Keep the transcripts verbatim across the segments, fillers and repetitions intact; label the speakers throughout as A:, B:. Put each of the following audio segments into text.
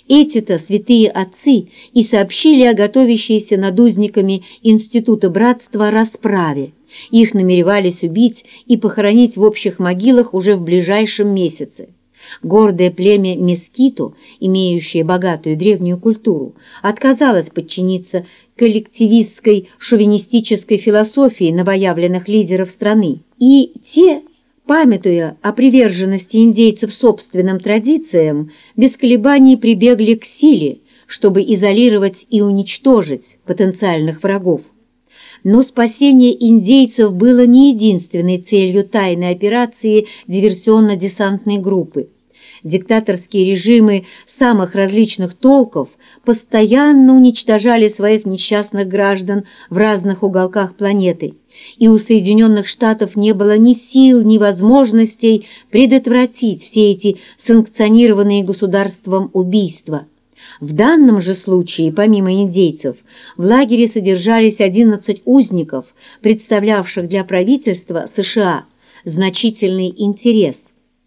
A: Эти-то святые отцы и сообщили о готовящейся над узниками Института Братства расправе. Их намеревались убить и похоронить в общих могилах уже в ближайшем месяце. Гордое племя Мескиту, имеющее богатую древнюю культуру, отказалось подчиниться коллективистской шовинистической философии новоявленных лидеров страны, и те, памятуя о приверженности индейцев собственным традициям, без колебаний прибегли к силе, чтобы изолировать и уничтожить потенциальных врагов. Но спасение индейцев было не единственной целью тайной операции диверсионно-десантной группы. Диктаторские режимы самых различных толков постоянно уничтожали своих несчастных граждан в разных уголках планеты, и у Соединенных Штатов не было ни сил, ни возможностей предотвратить все эти санкционированные государством убийства. В данном же случае, помимо индейцев, в лагере содержались одиннадцать узников, представлявших для правительства США значительный интерес.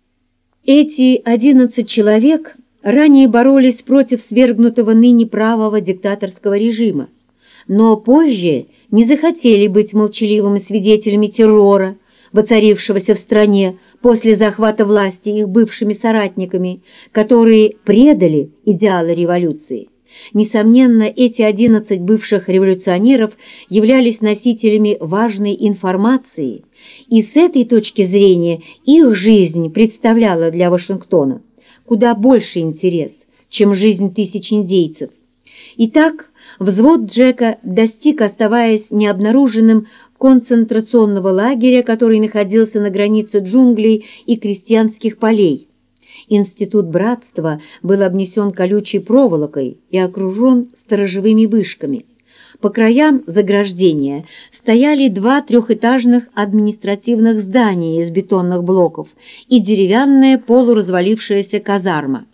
A: Эти одиннадцать человек ранее боролись против свергнутого ныне правого диктаторского режима, но позже не захотели быть молчаливыми свидетелями террора, воцарившегося в стране после захвата власти их бывшими соратниками, которые предали идеалы революции. Несомненно, эти одиннадцать бывших революционеров являлись носителями важной информации, и с этой точки зрения их жизнь представляла для Вашингтона куда больше интерес, чем жизнь тысяч индейцев. Итак, взвод Джека достиг, оставаясь необнаруженным, концентрационного лагеря, который находился на границе джунглей и крестьянских полей. Институт Братства был обнесен колючей проволокой и окружен сторожевыми вышками. По краям заграждения стояли два трехэтажных административных здания из бетонных блоков и деревянная полуразвалившаяся казарма.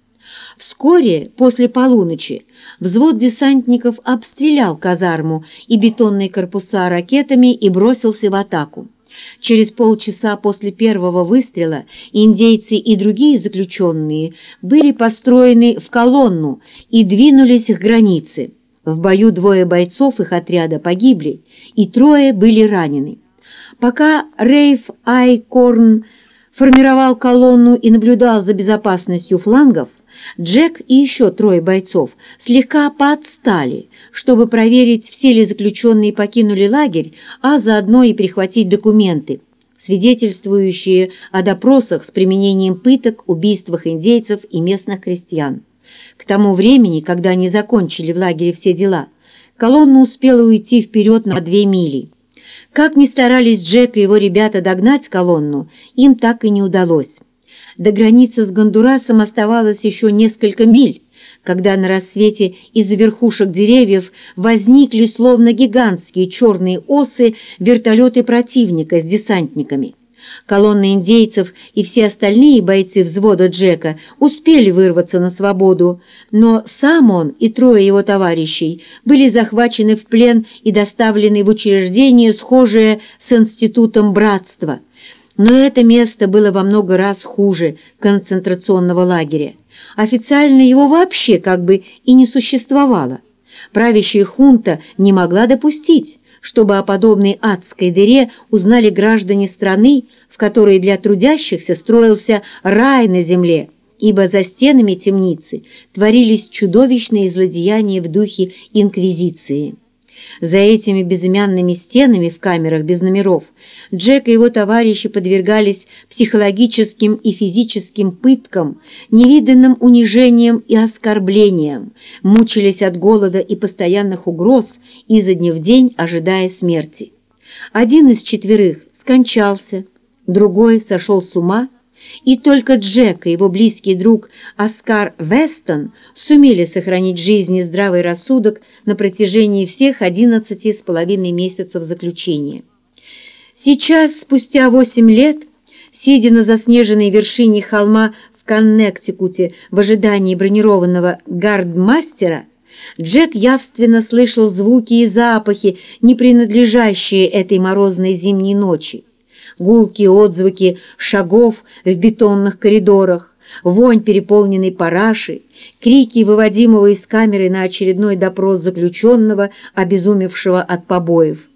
A: Вскоре после полуночи взвод десантников обстрелял казарму и бетонные корпуса ракетами и бросился в атаку. Через полчаса после первого выстрела индейцы и другие заключенные были построены в колонну и двинулись к границе. В бою двое бойцов их отряда погибли, и трое были ранены. Пока Рейф Айкорн формировал колонну и наблюдал за безопасностью флангов, Джек и еще трое бойцов слегка поотстали, чтобы проверить, все ли заключенные покинули лагерь, а заодно и перехватить документы, свидетельствующие о допросах с применением пыток, убийствах индейцев и местных крестьян. К тому времени, когда они закончили в лагере все дела, колонна успела уйти вперед на две мили. Как ни старались Джек и его ребята догнать колонну, им так и не удалось. До границы с Гондурасом оставалось еще несколько миль, когда на рассвете из-за верхушек деревьев возникли словно гигантские черные осы вертолеты противника с десантниками. Колонна индейцев и все остальные бойцы взвода Джека успели вырваться на свободу, но сам он и трое его товарищей были захвачены в плен и доставлены в учреждение, схожее с Институтом Братства. Но это место было во много раз хуже концентрационного лагеря. Официально его вообще как бы и не существовало. Правящая хунта не могла допустить, чтобы о подобной адской дыре узнали граждане страны, в которой для трудящихся строился рай на земле, ибо за стенами темницы творились чудовищные злодеяния в духе инквизиции. За этими безымянными стенами в камерах без номеров Джек и его товарищи подвергались психологическим и физическим пыткам, невиданным унижениям и оскорблениям, мучились от голода и постоянных угроз, изо дня в день ожидая смерти. Один из четверых скончался, другой сошел с ума, и только Джек и его близкий друг Оскар Вестон сумели сохранить жизнь и здравый рассудок на протяжении всех одиннадцати с половиной месяцев заключения. Сейчас, спустя восемь лет, сидя на заснеженной вершине холма в Коннектикуте в ожидании бронированного гардмастера, Джек явственно слышал звуки и запахи, не принадлежащие этой морозной зимней ночи. Гулкие отзвуки шагов в бетонных коридорах, вонь переполненной параши, крики выводимого из камеры на очередной допрос заключенного, обезумевшего от побоев.